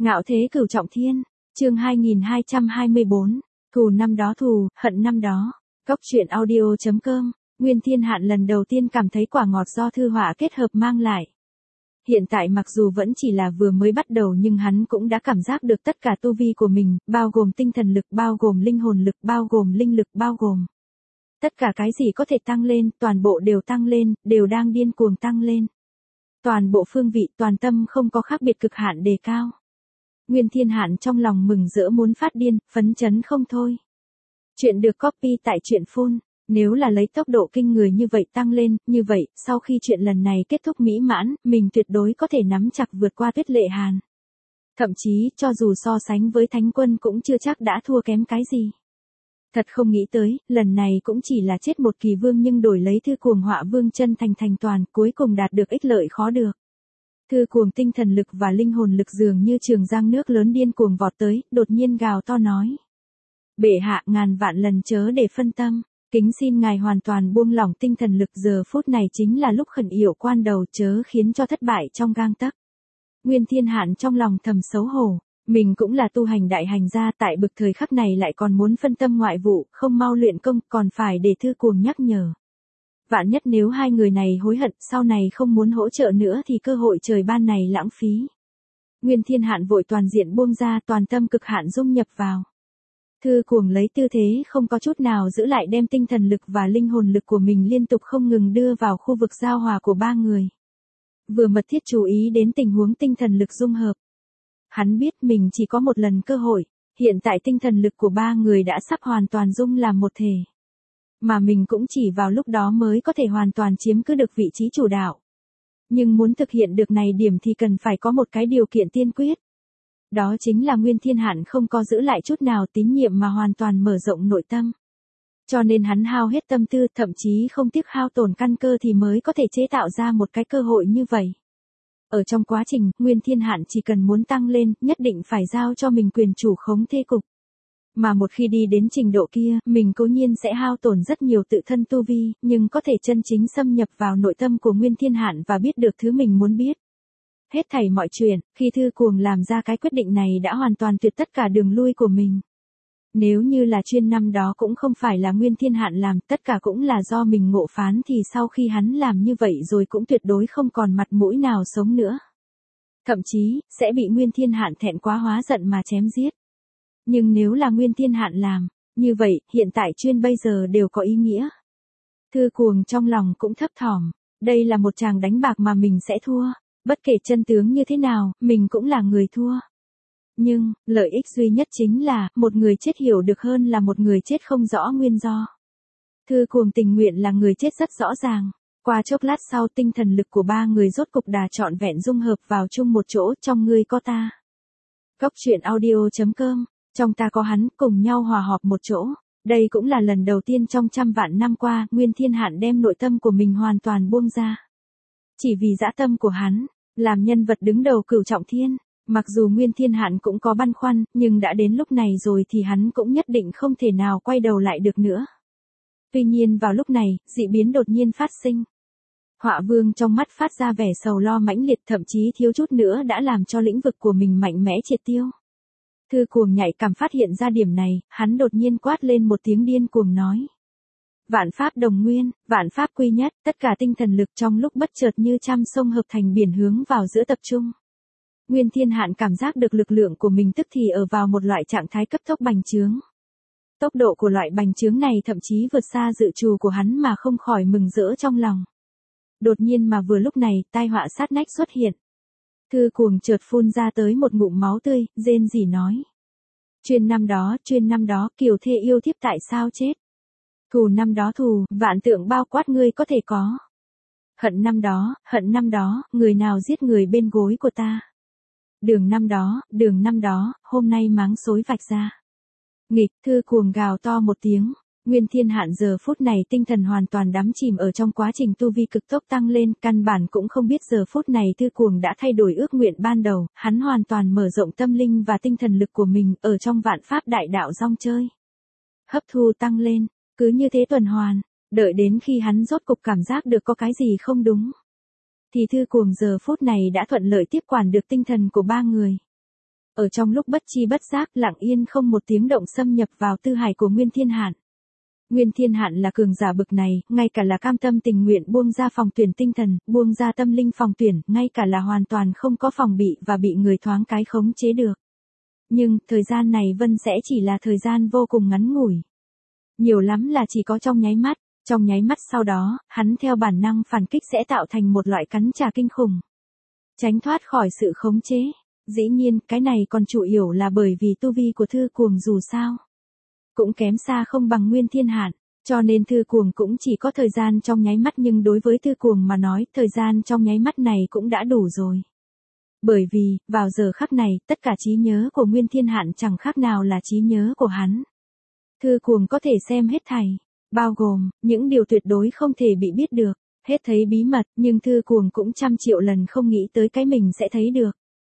Ngạo thế cửu trọng thiên, chương 2224, thù năm đó thù, hận năm đó. Cốc truyện audio.com, Nguyên Thiên Hạn lần đầu tiên cảm thấy quả ngọt do thư họa kết hợp mang lại. Hiện tại mặc dù vẫn chỉ là vừa mới bắt đầu nhưng hắn cũng đã cảm giác được tất cả tu vi của mình, bao gồm tinh thần lực, bao gồm linh hồn lực, bao gồm linh lực, bao gồm tất cả cái gì có thể tăng lên, toàn bộ đều tăng lên, đều đang điên cuồng tăng lên. Toàn bộ phương vị, toàn tâm không có khác biệt, cực hạn đề cao. Nguyên Thiên Hạn trong lòng mừng rỡ muốn phát điên, phấn chấn không thôi. Chuyện được copy tại truyện phun. Nếu là lấy tốc độ kinh người như vậy tăng lên, như vậy, sau khi chuyện lần này kết thúc mỹ mãn, mình tuyệt đối có thể nắm chặt vượt qua Tuyết Lệ Hàn. Thậm chí, cho dù so sánh với Thánh Quân cũng chưa chắc đã thua kém cái gì. Thật không nghĩ tới, lần này cũng chỉ là chết một kỳ vương nhưng đổi lấy Thư Cuồng Họa Vương chân thành thành toàn, cuối cùng đạt được ích lợi khó được. Thư Cuồng tinh thần lực và linh hồn lực dường như trường giang nước lớn điên cuồng vọt tới, đột nhiên gào to nói. Bệ hạ, ngàn vạn lần chớ để phân tâm. Kính xin ngài hoàn toàn buông lỏng tinh thần lực, giờ phút này chính là lúc khẩn yểu quan đầu, chớ khiến cho thất bại trong gang tấc. Nguyên Thiên Hạn trong lòng thầm xấu hổ, mình cũng là tu hành đại hành gia, tại bực thời khắc này lại còn muốn phân tâm ngoại vụ, không mau luyện công, còn phải để Thư Cuồng nhắc nhở. Vạn nhất nếu hai người này hối hận, sau này không muốn hỗ trợ nữa thì cơ hội trời ban này lãng phí. Nguyên Thiên Hạn vội toàn diện buông ra, toàn tâm cực hạn dung nhập vào. Thư Cuồng lấy tư thế không có chút nào giữ lại đem tinh thần lực và linh hồn lực của mình liên tục không ngừng đưa vào khu vực giao hòa của ba người. Vừa mật thiết chú ý đến tình huống tinh thần lực dung hợp. Hắn biết mình chỉ có một lần cơ hội, hiện tại tinh thần lực của ba người đã sắp hoàn toàn dung làm một thể. Mà mình cũng chỉ vào lúc đó mới có thể hoàn toàn chiếm cứ được vị trí chủ đạo. Nhưng muốn thực hiện được này điểm thì cần phải có một cái điều kiện tiên quyết. Đó chính là Nguyên Thiên Hạn không có giữ lại chút nào tín nhiệm mà hoàn toàn mở rộng nội tâm. Cho nên hắn hao hết tâm tư, thậm chí không tiếc hao tổn căn cơ thì mới có thể chế tạo ra một cái cơ hội như vậy. Ở trong quá trình, Nguyên Thiên Hạn chỉ cần muốn tăng lên, nhất định phải giao cho mình quyền chủ khống thế cục. Mà một khi đi đến trình độ kia, mình cố nhiên sẽ hao tổn rất nhiều tự thân tu vi, nhưng có thể chân chính xâm nhập vào nội tâm của Nguyên Thiên Hạn và biết được thứ mình muốn biết. Hết thảy mọi chuyện, khi Thư Cuồng làm ra cái quyết định này đã hoàn toàn tuyệt tất cả đường lui của mình. Nếu như là chuyên năm đó cũng không phải là Nguyên Thiên Hạn làm, tất cả cũng là do mình ngộ phán thì sau khi hắn làm như vậy rồi cũng tuyệt đối không còn mặt mũi nào sống nữa. Thậm chí, sẽ bị Nguyên Thiên Hạn thẹn quá hóa giận mà chém giết. Nhưng nếu là Nguyên Thiên Hạn làm, như vậy, hiện tại chuyên bây giờ đều có ý nghĩa. Thư Cuồng trong lòng cũng thấp thỏm, đây là một tràng đánh bạc mà mình sẽ thua. Bất kể chân tướng như thế nào, mình cũng là người thua. Nhưng, lợi ích duy nhất chính là, một người chết hiểu được hơn là một người chết không rõ nguyên do. Thư Cuồng tình nguyện là người chết rất rõ ràng. Qua chốc lát sau tinh thần lực của ba người rốt cục đà trọn vẹn dung hợp vào chung một chỗ, trong ngươi có ta. Cốc truyện audio.com, trong ta có hắn, cùng nhau hòa họp một chỗ. Đây cũng là lần đầu tiên trong trăm vạn năm qua, Nguyên Thiên Hạn đem nội tâm của mình hoàn toàn buông ra. Chỉ vì dã tâm của hắn, làm nhân vật đứng đầu cửu trọng thiên, mặc dù Nguyên Thiên Hạn cũng có băn khoăn, nhưng đã đến lúc này rồi thì hắn cũng nhất định không thể nào quay đầu lại được nữa. Tuy nhiên vào lúc này, dị biến đột nhiên phát sinh. Họa Vương trong mắt phát ra vẻ sầu lo mãnh liệt, thậm chí thiếu chút nữa đã làm cho lĩnh vực của mình mạnh mẽ triệt tiêu. Thư Cuồng nhạy cảm phát hiện ra điểm này, hắn đột nhiên quát lên một tiếng điên cuồng nói. Vạn pháp đồng nguyên, vạn pháp quy nhất, tất cả tinh thần lực trong lúc bất chợt như trăm sông hợp thành biển hướng vào giữa tập trung. Nguyên Thiên Hạn cảm giác được lực lượng của mình tức thì ở vào một loại trạng thái cấp tốc bành trướng. Tốc độ của loại bành trướng này thậm chí vượt xa dự trù của hắn mà không khỏi mừng rỡ trong lòng. Đột nhiên mà vừa lúc này, tai họa sát nách xuất hiện. Thư Cuồng chợt phun ra tới một ngụm máu tươi, rên rỉ nói. Chuyên năm đó, Kiều Thê yêu thiếp tại sao chết? Thù năm đó thù, vạn tượng bao quát ngươi có thể có. Hận năm đó, người nào giết người bên gối của ta. Đường năm đó, hôm nay máng xối vạch ra. Nghịch, Thư Cuồng gào to một tiếng. Nguyên Thiên Hạn giờ phút này tinh thần hoàn toàn đắm chìm ở trong quá trình tu vi cực tốc tăng lên, căn bản cũng không biết giờ phút này Thư Cuồng đã thay đổi ước nguyện ban đầu, hắn hoàn toàn mở rộng tâm linh và tinh thần lực của mình ở trong vạn pháp đại đạo rong chơi. Hấp thu tăng lên, cứ như thế tuần hoàn, đợi đến khi hắn rốt cục cảm giác được có cái gì không đúng. Thì Thư Cuồng giờ phút này đã thuận lợi tiếp quản được tinh thần của ba người. ở trong lúc bất chi bất giác lặng yên không một tiếng động xâm nhập vào tư hải của Nguyên Thiên Hạn. Nguyên Thiên Hạn là cường giả bực này, ngay cả là cam tâm tình nguyện buông ra phòng tuyển tinh thần, buông ra tâm linh phòng tuyển, ngay cả là hoàn toàn không có phòng bị và bị người thoáng cái khống chế được. Nhưng, thời gian này Vân sẽ chỉ là thời gian vô cùng ngắn ngủi. Nhiều lắm là chỉ có trong nháy mắt sau đó, hắn theo bản năng phản kích sẽ tạo thành một loại cắn trả kinh khủng. Tránh thoát khỏi sự khống chế. Dĩ nhiên, cái này còn chủ yếu là bởi vì tu vi của Thư Cuồng dù sao cũng kém xa không bằng Nguyên Thiên Hạn, cho nên Thư Cuồng cũng chỉ có thời gian trong nháy mắt, nhưng đối với Thư Cuồng mà nói, thời gian trong nháy mắt này cũng đã đủ rồi. Bởi vì, vào giờ khắc này, tất cả trí nhớ của Nguyên Thiên Hạn chẳng khác nào là trí nhớ của hắn. Thư Cuồng có thể xem hết thảy, bao gồm những điều tuyệt đối không thể bị biết được, hết thấy bí mật, nhưng Thư Cuồng cũng trăm triệu lần không nghĩ tới cái mình sẽ thấy được.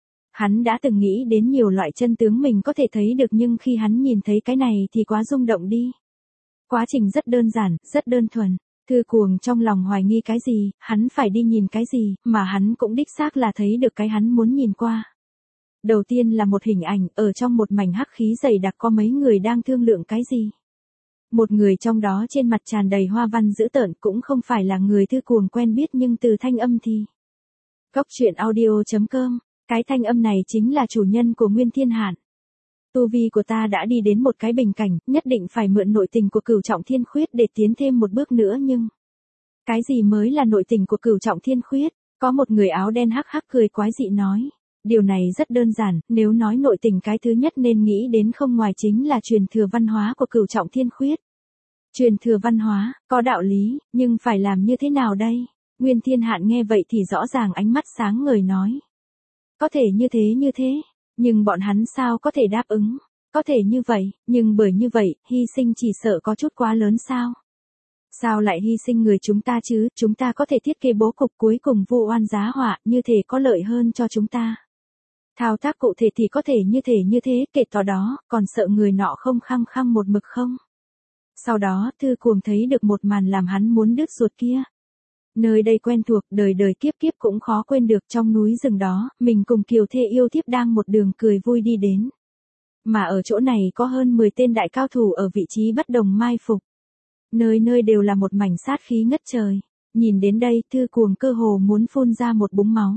Hắn đã từng nghĩ đến nhiều loại chân tướng mình có thể thấy được, nhưng khi hắn nhìn thấy cái này thì quá rung động đi. Quá trình rất đơn giản, rất đơn thuần. Thư Cuồng trong lòng hoài nghi cái gì, hắn phải đi nhìn cái gì, mà hắn cũng đích xác là thấy được cái hắn muốn nhìn qua. Đầu tiên là một hình ảnh, ở trong một mảnh hắc khí dày đặc có mấy người đang thương lượng cái gì. Một người trong đó trên mặt tràn đầy hoa văn dữ tợn, cũng không phải là người Thư Cuồng quen biết, nhưng từ thanh âm thì. Cốc truyện audio.com, cái thanh âm này chính là chủ nhân của Nguyên Thiên Hạn. Tu vi của ta đã đi đến một cái bình cảnh, nhất định phải mượn nội tình của Cửu Trọng Thiên Khuyết để tiến thêm một bước nữa, nhưng cái gì mới là nội tình của Cửu Trọng Thiên Khuyết? Có một người áo đen hắc hắc cười quái dị nói. Điều này rất đơn giản, nếu nói nội tình cái thứ nhất nên nghĩ đến không ngoài chính là truyền thừa văn hóa của Cửu Trọng Thiên Khuyết. Truyền thừa văn hóa, có đạo lý, nhưng phải làm như thế nào đây? Nguyên Thiên Hạn nghe vậy thì rõ ràng ánh mắt sáng ngời nói. Có thể như thế, nhưng bọn hắn sao có thể đáp ứng? Có thể như vậy, nhưng bởi như vậy, hy sinh chỉ sợ có chút quá lớn sao? Sao lại hy sinh người chúng ta chứ? Chúng ta có thể thiết kế bố cục cuối cùng vu oan giá họa, như thể có lợi hơn cho chúng ta. Thao tác cụ thể thì có thể như thế, kể tỏ đó, còn sợ người nọ không khăng khăng một mực không? Sau đó, Thư Cuồng thấy được một màn làm hắn muốn đứt ruột kia. Nơi đây quen thuộc, đời đời kiếp kiếp cũng khó quên được, trong núi rừng đó, mình cùng kiều thê yêu thiếp đang một đường cười vui đi đến. Mà ở chỗ này có hơn 10 tên đại cao thủ ở vị trí bất đồng mai phục. Nơi nơi đều là một mảnh sát khí ngất trời. Nhìn đến đây, Thư Cuồng cơ hồ muốn phun ra một búng máu.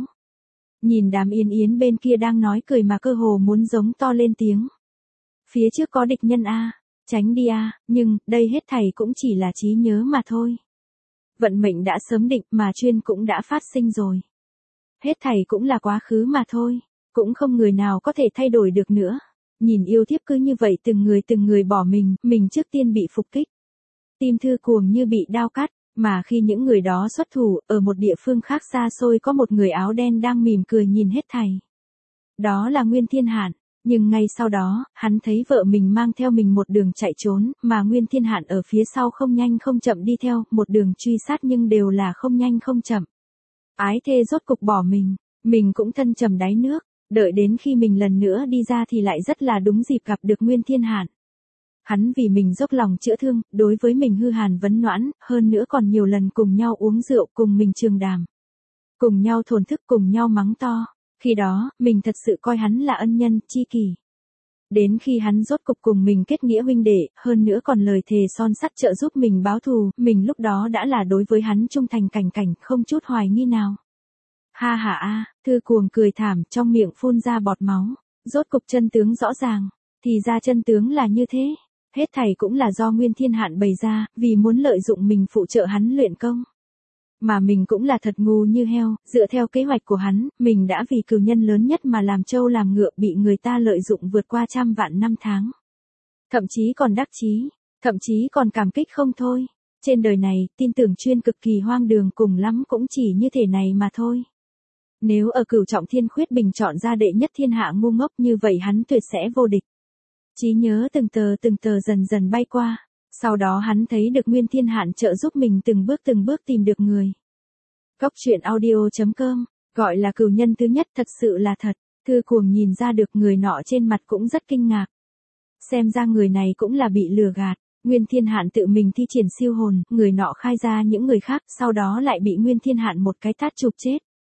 Nhìn đám Yên Yến bên kia đang nói cười mà cơ hồ muốn giống to lên tiếng. Phía trước có địch nhân a, tránh đi a, nhưng, đây hết thảy cũng chỉ là trí nhớ mà thôi. Vận mệnh đã sớm định mà chuyên cũng đã phát sinh rồi. Hết thảy cũng là quá khứ mà thôi, cũng không người nào có thể thay đổi được nữa. Nhìn yêu thiếp cứ như vậy từng người bỏ mình trước tiên bị phục kích. Tim Thư Cuồng như bị đao cắt, mà khi những người đó xuất thủ, ở một địa phương khác xa xôi có một người áo đen đang mỉm cười nhìn hết thảy. Đó là Nguyên Thiên Hạn. Nhưng ngay sau đó, hắn thấy vợ mình mang theo mình một đường chạy trốn, mà Nguyên Thiên Hạn ở phía sau không nhanh không chậm đi theo, một đường truy sát nhưng đều là không nhanh không chậm. Ái thê rốt cục bỏ mình cũng thân trầm đáy nước, đợi đến khi mình lần nữa đi ra thì lại rất là đúng dịp gặp được Nguyên Thiên Hạn. Hắn vì mình dốc lòng chữa thương, đối với mình hư hàn vấn noãn, hơn nữa còn nhiều lần cùng nhau uống rượu, cùng mình trường đàm. Cùng nhau thổn thức, cùng nhau mắng to. Khi đó, mình thật sự coi hắn là ân nhân, tri kỷ. Đến khi hắn rốt cục cùng mình kết nghĩa huynh đệ, hơn nữa còn lời thề son sắt trợ giúp mình báo thù, mình lúc đó đã là đối với hắn trung thành cảnh, không chút hoài nghi nào. Ha ha a, Thư Cuồng cười thảm, trong miệng phun ra bọt máu. Rốt cục chân tướng rõ ràng, thì ra chân tướng là như thế. Hết thảy cũng là do Nguyên Thiên Hạn bày ra, vì muốn lợi dụng mình phụ trợ hắn luyện công. Mà mình cũng là thật ngu như heo, dựa theo kế hoạch của hắn, mình đã vì cừu nhân lớn nhất mà làm trâu làm ngựa, bị người ta lợi dụng vượt qua trăm vạn năm tháng. Thậm chí còn đắc chí, thậm chí còn cảm kích không thôi. Trên đời này, tin tưởng chuyên cực kỳ hoang đường, cùng lắm cũng chỉ như thế này mà thôi. Nếu ở Cửu Trọng Thiên Khuyết bình chọn ra đệ nhất thiên hạ ngu ngốc như vậy hắn tuyệt sẽ vô địch. Trí nhớ từng tờ dần dần bay qua. Sau đó hắn thấy được Nguyên Thiên Hạn trợ giúp mình từng bước tìm được người. Cốc truyện audio.com, gọi là cừu nhân thứ nhất thật sự là thật. Thư Cuồng nhìn ra được người nọ trên mặt cũng rất kinh ngạc. Xem ra người này cũng là bị lừa gạt. Nguyên Thiên Hạn tự mình thi triển siêu hồn, người nọ khai ra những người khác, sau đó lại bị Nguyên Thiên Hạn một cái tát chụp chết.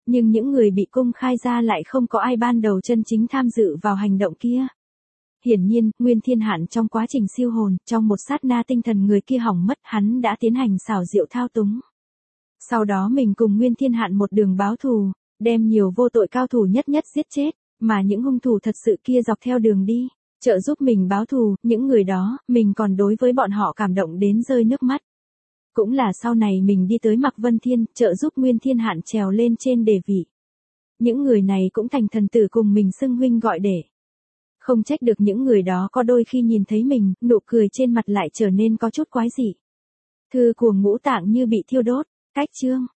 Nhưng những người bị công khai ra lại không có ai ban đầu chân chính tham dự vào hành động kia. Hiển nhiên, Nguyên Thiên Hạn trong quá trình siêu hồn, trong một sát na tinh thần người kia hỏng mất, hắn đã tiến hành xảo diệu thao túng. Sau đó mình cùng Nguyên Thiên Hạn một đường báo thù, đem nhiều vô tội cao thủ nhất nhất giết chết, mà những hung thủ thật sự kia dọc theo đường đi, trợ giúp mình báo thù, những người đó, mình còn đối với bọn họ cảm động đến rơi nước mắt. Cũng là sau này mình đi tới Mạc Vân Thiên, trợ giúp Nguyên Thiên Hạn trèo lên trên đề vị. Những người này cũng thành thần tử cùng mình xưng huynh gọi đệ. Không trách được những người đó có đôi khi nhìn thấy mình, nụ cười trên mặt lại trở nên có chút quái dị. Thư của Ngũ Tạng như bị thiêu đốt, cách chương.